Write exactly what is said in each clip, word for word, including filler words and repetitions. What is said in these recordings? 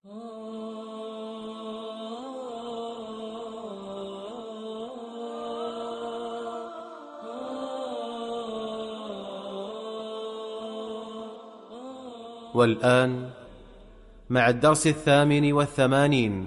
والآن مع الدرس الثامن والثمانين.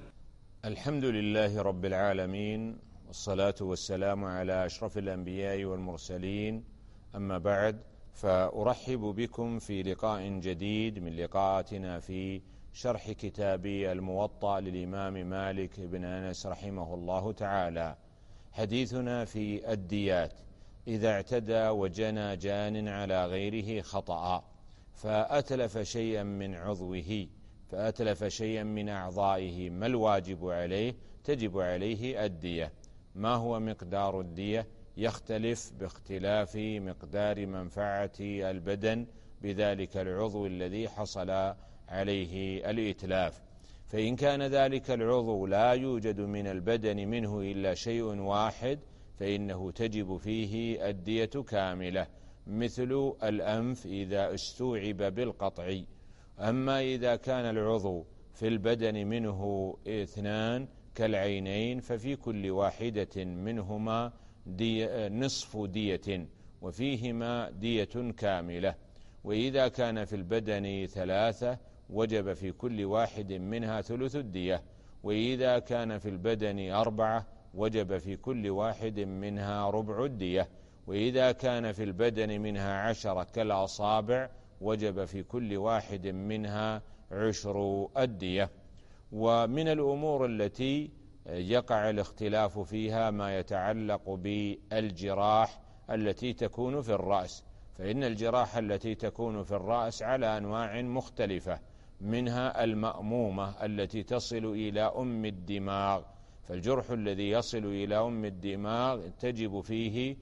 الحمد لله رب العالمين، والصلاة والسلام على أشرف الأنبياء والمرسلين، أما بعد، فأرحب بكم في لقاء جديد من لقاءاتنا في شرح كتاب الموطأ للإمام مالك بن أنس رحمه الله تعالى. حديثنا في الديات: إذا اعتدى وجنى جان على غيره خطأ فأتلف شيئا من عضوه فأتلف شيئا من أعضائه، ما الواجب عليه؟ تجب عليه الدية. ما هو مقدار الدية؟ يختلف باختلاف مقدار منفعة البدن بذلك العضو الذي حصل عليه الإتلاف. فإن كان ذلك العضو لا يوجد من البدن منه إلا شيء واحد فإنه تجب فيه الدية كاملة، مثل الأنف إذا استوعب بالقطع. أما إذا كان العضو في البدن منه اثنان كالعينين ففي كل واحدة منهما دي نصف دية وفيهما دية كاملة. وإذا كان في البدن ثلاثة وجب في كل واحد منها ثلث الدية. وإذا كان في البدن أربعة وجب في كل واحد منها ربع الدية. وإذا كان في البدن منها عشرة كالأصابع وجب في كل واحد منها عشر الدية. ومن الأمور التي يقع الاختلاف فيها ما يتعلق بالجراح التي تكون في الرأس، فإن الجراح التي تكون في الرأس على أنواع مختلفة، منها المأمومة التي تصل إلى أم الدماغ، فالجرح الذي يصل إلى أم الدماغ تجب فيه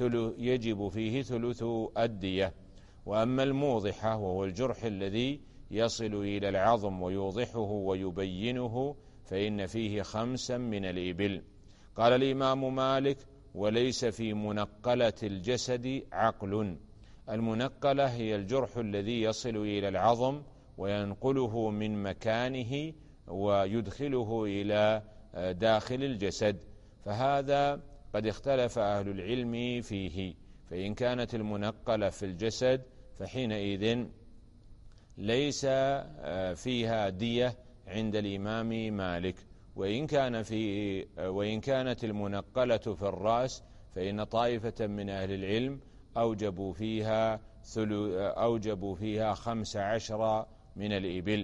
يجب فيه ثلث الدية. وأما الموضحة وهو الجرح الذي يصل إلى العظم ويوضحه ويبينه فإن فيه خمسا من الإبل. قال الإمام مالك: وليس في منقلة الجسد عقل. المنقلة هي الجرح الذي يصل إلى العظم وينقله من مكانه ويدخله إلى داخل الجسد، فهذا قد اختلف أهل العلم فيه. فإن كانت المنقلة في الجسد فحينئذ ليس فيها دية عند الإمام مالك. وإن كان في وإن كانت المنقلة في الرأس فإن طائفة من أهل العلم أوجبوا فيها أوجبوا فيها خمس عشر من الإبل.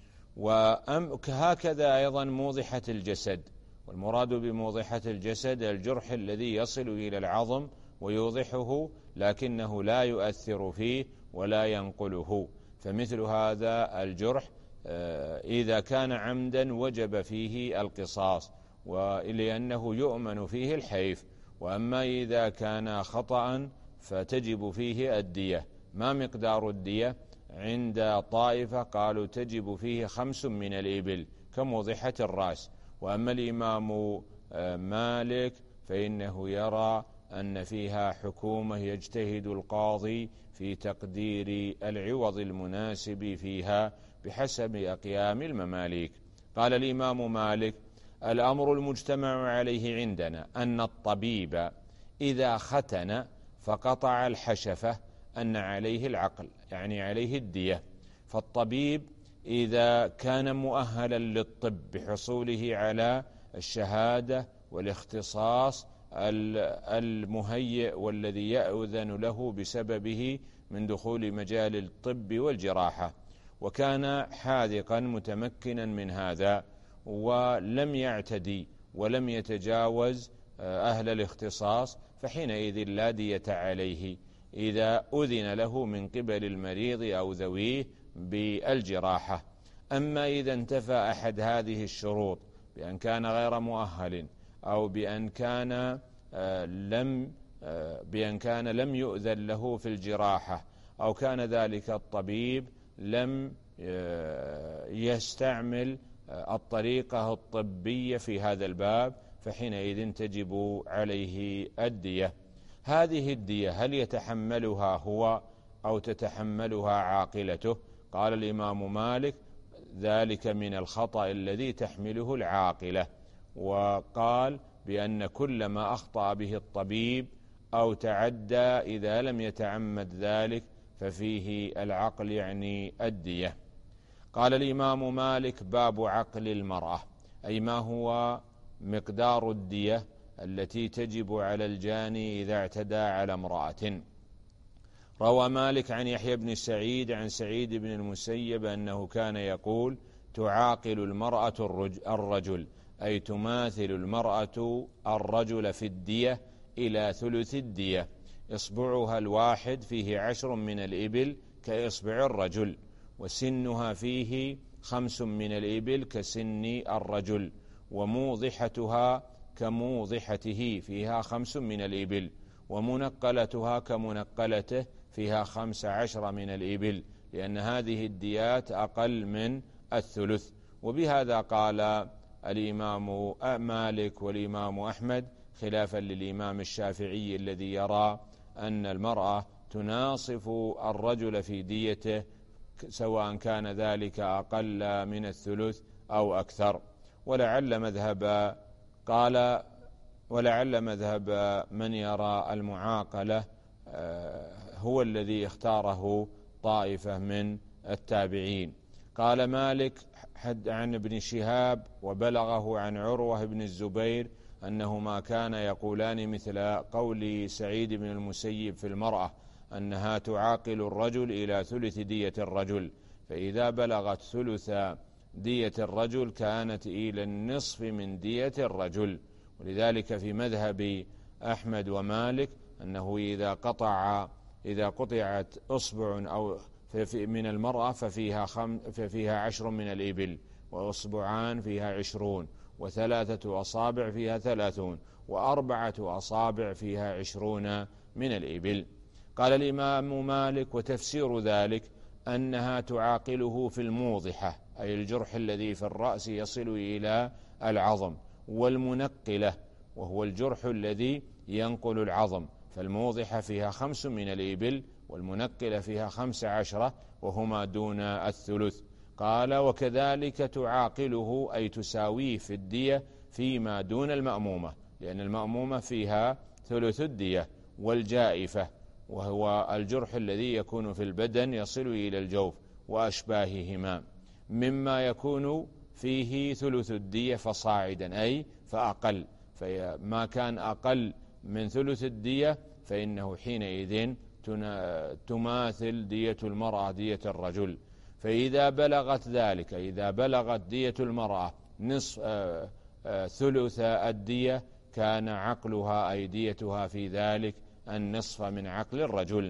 وهكذا أيضا موضحة الجسد، والمراد بموضحة الجسد الجرح الذي يصل إلى العظم ويوضحه لكنه لا يؤثر فيه ولا ينقله، فمثل هذا الجرح إذا كان عمدا وجب فيه القصاص ولأنه يؤمن فيه الحيف. وأما إذا كان خطأ فتجب فيه الدية. ما مقدار الدية؟ عند طائفة قالوا تجب فيه خمس من الإبل كموضحة الرأس. وأما الإمام مالك فإنه يرى أن فيها حكومة يجتهد القاضي في تقدير العوض المناسب فيها بحسب أقيام المماليك. قال الإمام مالك: الأمر المجتمع عليه عندنا أن الطبيب إذا ختن فقطع الحشفة أن عليه العقل، يعني عليه الدية. فالطبيب إذا كان مؤهلا للطب بحصوله على الشهادة والاختصاص المهيئ والذي يأذن له بسببه من دخول مجال الطب والجراحة، وكان حاذقا متمكنا من هذا ولم يعتدي ولم يتجاوز أهل الاختصاص، فحينئذ لا دية عليه إذا أذن له من قبل المريض أو ذويه بالجراحة. أما إذا انتفى أحد هذه الشروط بأن كان غير مؤهل أو بأن كان لم بأن كان لم يؤذن له في الجراحة أو كان ذلك الطبيب لم يستعمل الطريقة الطبية في هذا الباب فحينئذ تجب عليه الدية. هذه الدية هل يتحملها هو أو تتحملها عاقلته؟ قال الإمام مالك: ذلك من الخطأ الذي تحمله العاقلة. وقال بأن كل ما أخطأ به الطبيب أو تعدى إذا لم يتعمد ذلك ففيه العقل يعني الدية. قال الإمام مالك: باب عقل المرأة، أي ما هو مقدار الدية التي تجب على الجاني إذا اعتدى على امرأة. روى مالك عن يحيى بن سعيد عن سعيد بن المسيب أنه كان يقول: تعاقل المرأة الرجل، أي تماثل المرأة الرجل في الدية إلى ثلث الدية، إصبعها الواحد فيه عشر من الإبل كإصبع الرجل، وسنها فيه خمس من الإبل كسن الرجل، وموضحتها كموضحته فيها خمس من الإبل، ومنقلتها كمنقلته فيها خمس عشر من الإبل، لأن هذه الديات أقل من الثلث. وبهذا قال الإمام مالك والإمام أحمد، خلافا للإمام الشافعي الذي يرى أن المرأة تناصف الرجل في ديته سواء كان ذلك أقل من الثلث أو أكثر. ولعل مذهب قال ولعل مذهب من يرى المعاقلة هو الذي اختاره طائفة من التابعين. قال مالك حد عن ابن شهاب وبلغه عن عروة بن الزبير أنهما كان يقولان مثل قول سعيد بن المسيب في المرأة أنها تعاقل الرجل إلى ثلث دية الرجل، فإذا بلغت ثلث دية الرجل كانت إلى النصف من دية الرجل. ولذلك في مذهب أحمد ومالك أنه إذا قطع إذا قطعت أصبع أو من المرأة ففيها, خم ففيها عشر من الإبل، وأصبعان فيها عشرون، وثلاثة أصابع فيها ثلاثون، وأربعة أصابع فيها عشرون من الإبل. قال الإمام مالك: وتفسير ذلك أنها تعاقله في الموضحة، أي الجرح الذي في الرأس يصل إلى العظم، والمنقلة وهو الجرح الذي ينقل العظم، فالموضحة فيها خمس من الإبل والمنقلة فيها خمس عشرة وهما دون الثلث. قال: وكذلك تعاقله، أي تساويه في الدية فيما دون المأمومة، لأن المأمومة فيها ثلث الدية، والجائفة وهو الجرح الذي يكون في البدن يصل إلى الجوف وأشباههما، مما يكون فيه ثلث الدية فصاعدا، أي فأقل، فما كان أقل من ثلث الدية فإنه حينئذ تماثل دية المرأة دية الرجل. فإذا بلغت ذلك، إذا بلغت دية المرأة نصف آآ آآ ثلث الدية كان عقلها أي ديتها في ذلك النصف من عقل الرجل.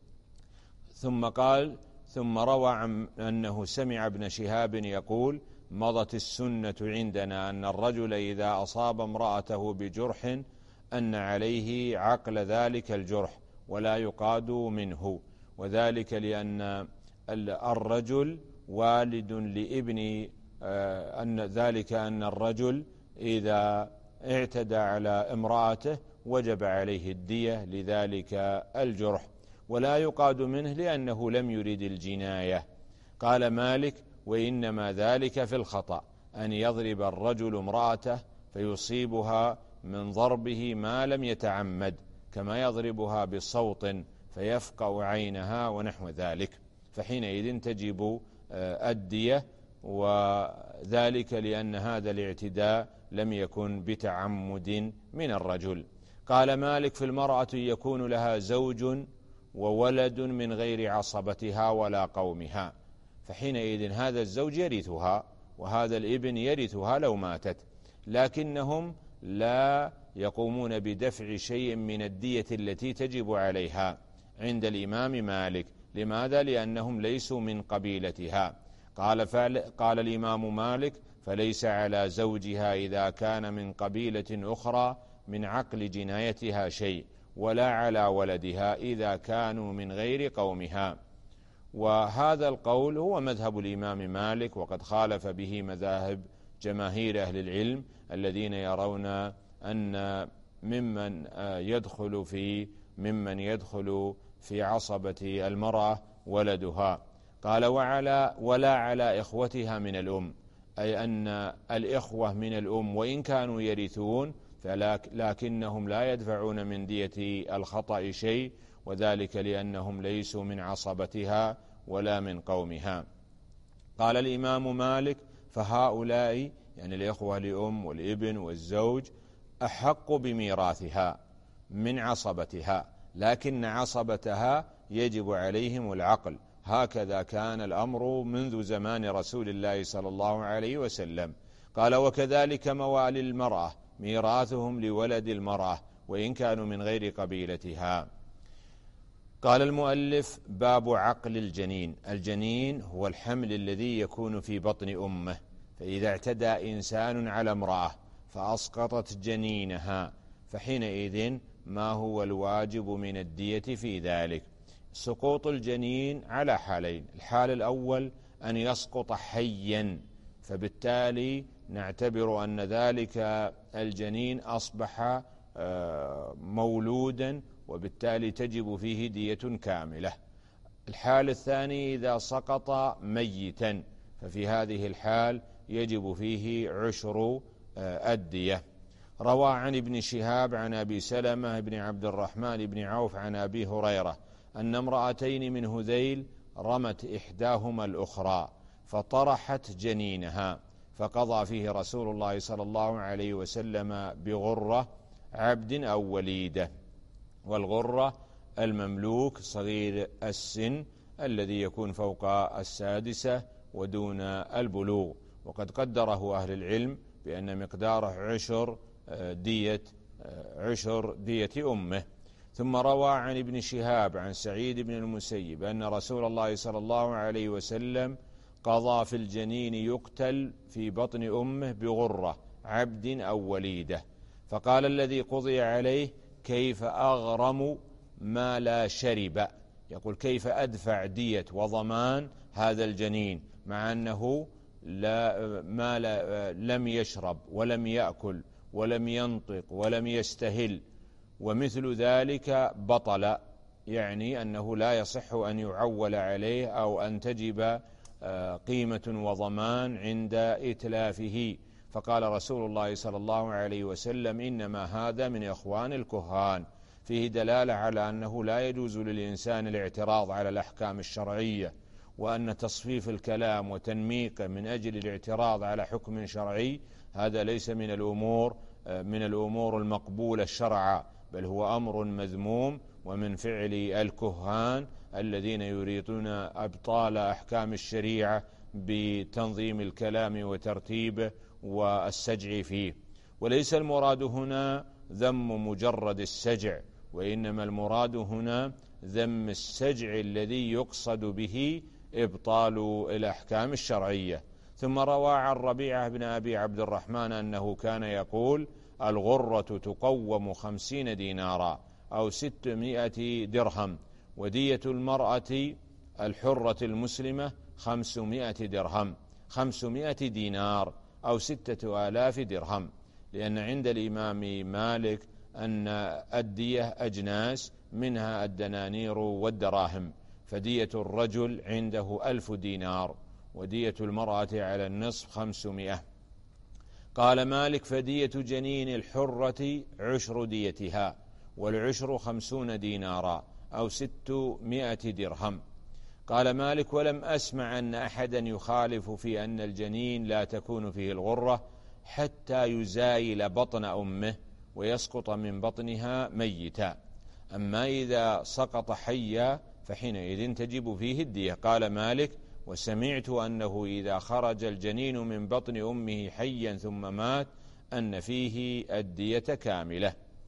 ثم قال: ثم روى عن أنه سمع ابن شهاب يقول: مضت السنة عندنا أن الرجل إذا أصاب امرأته بجرح أن عليه عقل ذلك الجرح ولا يقاد منه، وذلك لأن الرجل والد لابن أن ذلك أن الرجل إذا اعتدى على امرأته وجب عليه الدية لذلك الجرح، ولا يقاد منه لأنه لم يرد الجناية. قال مالك: وإنما ذلك في الخطأ، أن يضرب الرجل امرأته فيصيبها من ضربه ما لم يتعمد، كما يضربها بصوت فيفقع عينها ونحو ذلك، فحينئذ تجب الدية، وذلك لأن هذا الاعتداء لم يكن بتعمد من الرجل. قال مالك: في المرأة يكون لها زوج وولد من غير عصبتها ولا قومها، فحينئذ هذا الزوج يرثها وهذا الابن يرثها لو ماتت، لكنهم لا يقومون بدفع شيء من الدية التي تجب عليها عند الإمام مالك. لماذا؟ لأنهم ليسوا من قبيلتها. قال, قال الإمام مالك: فليس على زوجها إذا كان من قبيلة أخرى من عقل جنايتها شيء، ولا على ولدها إذا كانوا من غير قومها. وهذا القول هو مذهب الإمام مالك، وقد خالف به مذاهب جماهير أهل العلم الذين يرون أن ممن يدخل في ممن يدخل في عصبة المرأة ولدها. قال وعلى ولا على إخوتها من الأم، أي أن الإخوة من الأم وإن كانوا يرثون لكنهم لا يدفعون من دية الخطأ شيء، وذلك لأنهم ليسوا من عصبتها ولا من قومها. قال الإمام مالك فهؤلاء يعني الإخوة لأم والابن والزوج أحق بميراثها من عصبتها، لكن عصبتها يجب عليهم العقل، هكذا كان الأمر منذ زمان رسول الله صلى الله عليه وسلم. قال وكذلك موالي المرأة ميراثهم لولد المرأة وإن كانوا من غير قبيلتها. قال المؤلف باب عقل الجنين. الجنين هو الحمل الذي يكون في بطن أمه، فإذا اعتدى إنسان على امرأة فأسقطت جنينها فحينئذ ما هو الواجب من الدية في ذلك؟ سقوط الجنين على حالين: الحال الأول أن يسقط حيا، فبالتالي نعتبر أن ذلك الجنين أصبح مولودا وبالتالي تجب فيه دية كاملة. الحال الثاني إذا سقط ميتا، ففي هذه الحال يجب فيه عشر الدية. روى عن ابن شهاب عن أبي سلمة بن عبد الرحمن بن عوف عن أبي هريرة أن امرأتين من هذيل رمت إحداهما الأخرى فطرحت جنينها، فقضى فيه رسول الله صلى الله عليه وسلم بغرة عبد أو وليدة. والغرة المملوك صغير السن الذي يكون فوق السادسة ودون البلوغ، وقد قدره أهل العلم بأن مقداره عشر دية عشر دية أمه. ثم روى عن ابن شهاب عن سعيد بن المسيب أن رسول الله صلى الله عليه وسلم قضى في الجنين يقتل في بطن أمه بغرة عبد أو وليدة، فقال الذي قضي عليه كيف أغرم ما لا شرب، يقول كيف أدفع دية وضمان هذا الجنين مع أنه لا ما لا لم يشرب ولم يأكل ولم ينطق ولم يستهل، ومثل ذلك بطل، يعني أنه لا يصح أن يعول عليه أو أن تجب قيمة وضمان عند إتلافه. فقال رسول الله صلى الله عليه وسلم إنما هذا من إخوان الكهان، فيه دلالة على أنه لا يجوز للإنسان الاعتراض على الأحكام الشرعية، وأن تصفيف الكلام وتنميقه من أجل الاعتراض على حكم شرعي هذا ليس من الأمور من الأمور المقبولة شرعا، بل هو أمر مذموم ومن فعل الكهان الذين يريدون أبطال أحكام الشريعة بتنظيم الكلام وترتيبه والسجع فيه. وليس المراد هنا ذم مجرد السجع، وإنما المراد هنا ذم السجع الذي يقصد به إبطال الأحكام الشرعية. ثم روى عن ربيعة بن أبي عبد الرحمن أنه كان يقول الغرة تقوم خمسين دينارا أو ستمائة درهم، ودية المرأة الحرة المسلمة خمسمائة درهم خمسمائة دينار أو ستة آلاف درهم، لأن عند الإمام مالك أن الدية أجناس منها الدنانير والدراهم، فدية الرجل عنده ألف دينار ودية المرأة على النصف خمسمائة. قال مالك فدية جنين الحرة عشر ديتها، والعشر خمسون دينارا أو ستمائة درهم. قال مالك ولم أسمع أن أحدا يخالف في أن الجنين لا تكون فيه الغرة حتى يزايل بطن أمه ويسقط من بطنها ميتا، أما إذا سقط حيا فحينئذ تجب فيه الدية. قال مالك وسمعت أنه إذا خرج الجنين من بطن أمه حيا ثم مات أن فيه الدية كاملة.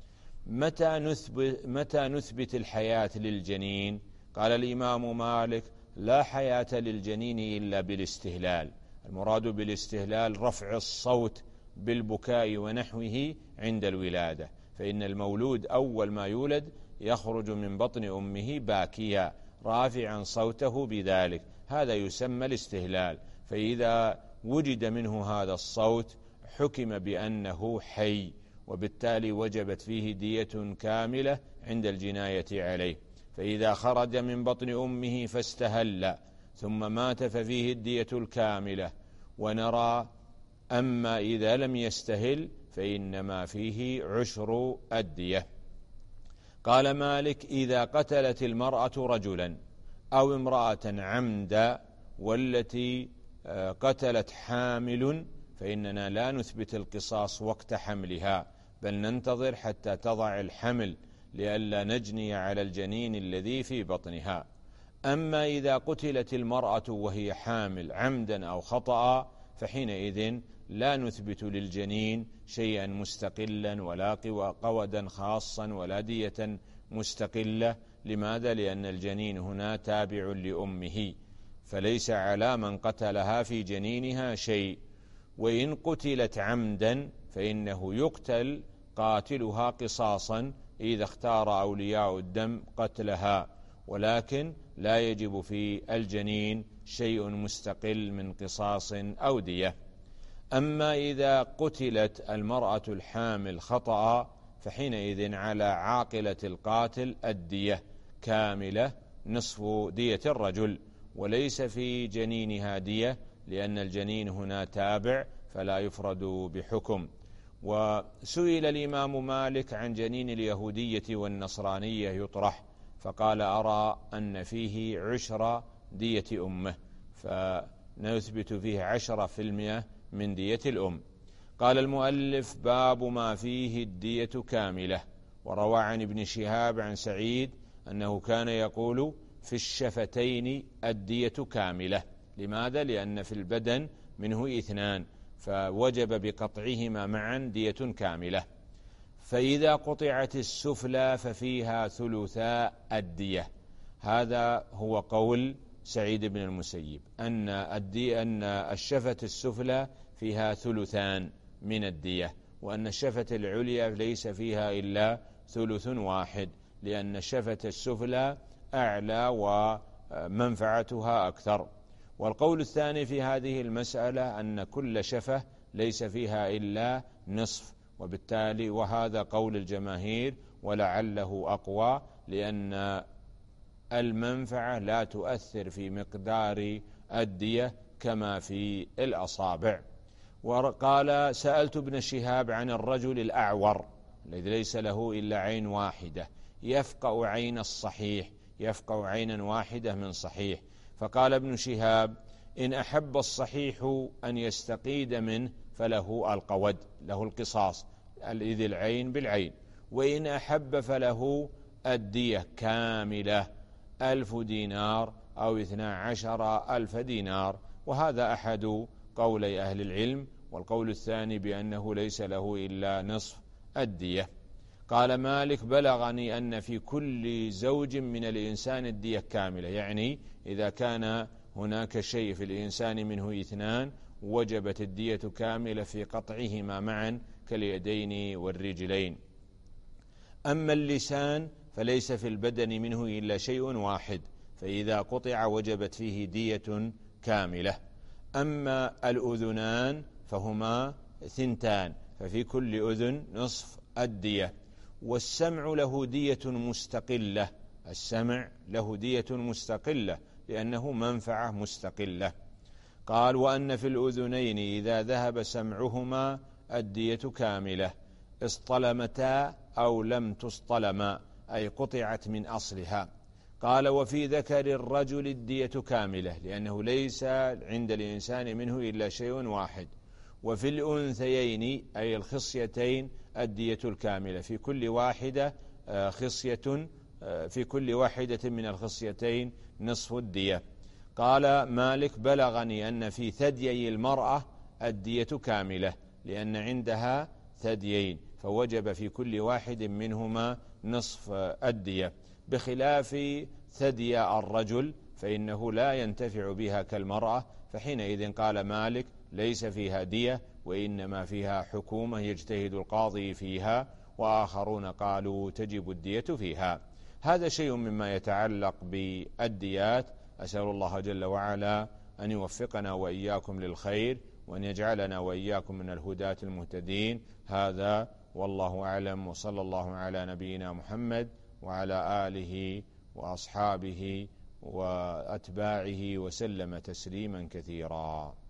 متى نثبت, متى نثبت الحياة للجنين؟ قال الإمام مالك لا حياة للجنين إلا بالاستهلال. المراد بالاستهلال رفع الصوت بالبكاء ونحوه عند الولادة، فإن المولود أول ما يولد يخرج من بطن أمه باكيا رافعا صوته بذلك، هذا يسمى الاستهلال. فإذا وجد منه هذا الصوت حكم بأنه حي، وبالتالي وجبت فيه دية كاملة عند الجناية عليه. فإذا خرج من بطن أمه فاستهل ثم مات أن فيه الدية كاملة. متى نثبت الحياة للجنين؟ قال الإمام مالك لا حياة للجنين إلا بالاستهلال. المراد بالاستهلال رفع الصوت بالبكاء ونحوه عند الولادة، فإن المولود أول ما يولد يخرج من بطن أمه باكيا رافعا صوته بذلك، هذا يسمى الاستهلال. فإذا وجد منه هذا الصوت حكم بأنه حي، وبالتالي وجبت فيه دية كاملة عند الجناية عليه. ثم مات ففيه الدية الكاملة. ونرى أما إذا لم يستهل فإنما فيه عشر الدية. قال مالك: إذا قتلت المرأة رجلا أو امرأة عمدا والتي قتلت حامل فإننا لا نثبت القصاص وقت حملها، بل ننتظر حتى تضع الحمل لئلا نجني على الجنين الذي في بطنها. أما إذا قتلت المرأة وهي حامل عمدا أو خطأ فحينئذ لا نثبت للجنين شيئا مستقلا ولا قودا خاصا ولا دية مستقلة. لماذا؟ لأن الجنين هنا تابع لأمه، فليس على من قتلها في جنينها شيء. وإن قتلت عمدا فإنه يقتل قاتلها قصاصا إذا اختار أولياء الدم قتلها، ولكن لا يجب في الجنين شيء مستقل من قصاص أو دية. أما إذا قتلت المرأة الحامل خطأ فحينئذ على عاقلة القاتل الدية كاملة نصف دية الرجل، وليس في جنينها دية لأن الجنين هنا تابع فلا يفرد بحكم. وسئل الإمام مالك عن جنين اليهودية والنصرانية يطرح، فقال: أرى أن فيه عشر دية أمه، فنثبت فيه عشرة في المئة من دية الأم. قال المؤلف: باب ما فيه الدية كاملة. وروى عن ابن شهاب عن سعيد أنه كان يقول: في الشفتين الدية كاملة. لماذا؟ لأن في البدن منه اثنان، فوجب بقطعهما معا دية كاملة. فإذا قطعت السفلى ففيها ثلثاء الدية. هذا هو قول سعيد بن المسيب، أن الدية أن الشفة السفلى فيها ثلثان من الدية، وأن الشفة العليا ليس فيها إلا ثلث واحد، لأن الشفة السفلى أعلى ومنفعتها أكثر. والقول الثاني في هذه المسألة أن كل شفة ليس فيها إلا نصف، وبالتالي وهذا قول الجماهير ولعله أقوى، لأن المنفعة لا تؤثر في مقدار الدية كما في الأصابع. وقال: سألت ابن شهاب عن الرجل الأعور الذي ليس له إلا عين واحدة يفقأ عين الصحيح، يفقأ عينا واحدة من صحيح. فقال ابن شهاب: إن أحب الصحيح أن يستقيد منه فله القود، له القصاص، إذ العين بالعين. وإن أحب فله الدية كاملة، ألف دينار أو اثنا عشر ألف دينار. وهذا أحد قولي أهل العلم، والقول الثاني بأنه ليس له إلا نصف الدية. قال مالك: بلغني أن في كل زوج من الإنسان الدية كاملة، يعني إذا كان هناك شيء في الإنسان منه اثنان وجبت الدية كاملة في قطعهما معا كاليدين والرجلين. أما اللسان فليس في البدن منه إلا شيء واحد، فإذا قطع وجبت فيه دية كاملة. أما الأذنان فهما ثنتان، ففي كل أذن نصف الدية. والسمع له دية مستقلة، السمع له دية مستقلة لأنه منفعة مستقلة. قال: وأن في الأذنين إذا ذهب سمعهما الدية كاملة، اصطلمتا أو لم تصطلما، أي قطعت من أصلها. قال: وفي ذكر الرجل الدية كاملة لأنه ليس عند الإنسان منه إلا شيء واحد. وفي الأنثيين أي الخصيتين الدية الكاملة، في كل واحدة خصية، في كل واحدة من الخصيتين نصف الدية. قال مالك: بلغني أن في ثديي المرأة الدية كاملة لأن عندها ثديين، فوجب في كل واحد منهما نصف الدية، بخلاف ثدي الرجل فإنه لا ينتفع بها كالمرأة، فحينئذ قال مالك: ليس فيها دية وإنما فيها حكومة يجتهد القاضي فيها، وآخرون قالوا تجب الدية فيها. هذا شيء مما يتعلق بالديات. أسأل الله جل وعلا أن يوفقنا وإياكم للخير، وأن يجعلنا وإياكم من الهداة المهتدين. هذا والله أعلم، وصلى الله على نبينا محمد وعلى آله وأصحابه وأتباعه وسلم تسليما كثيرا.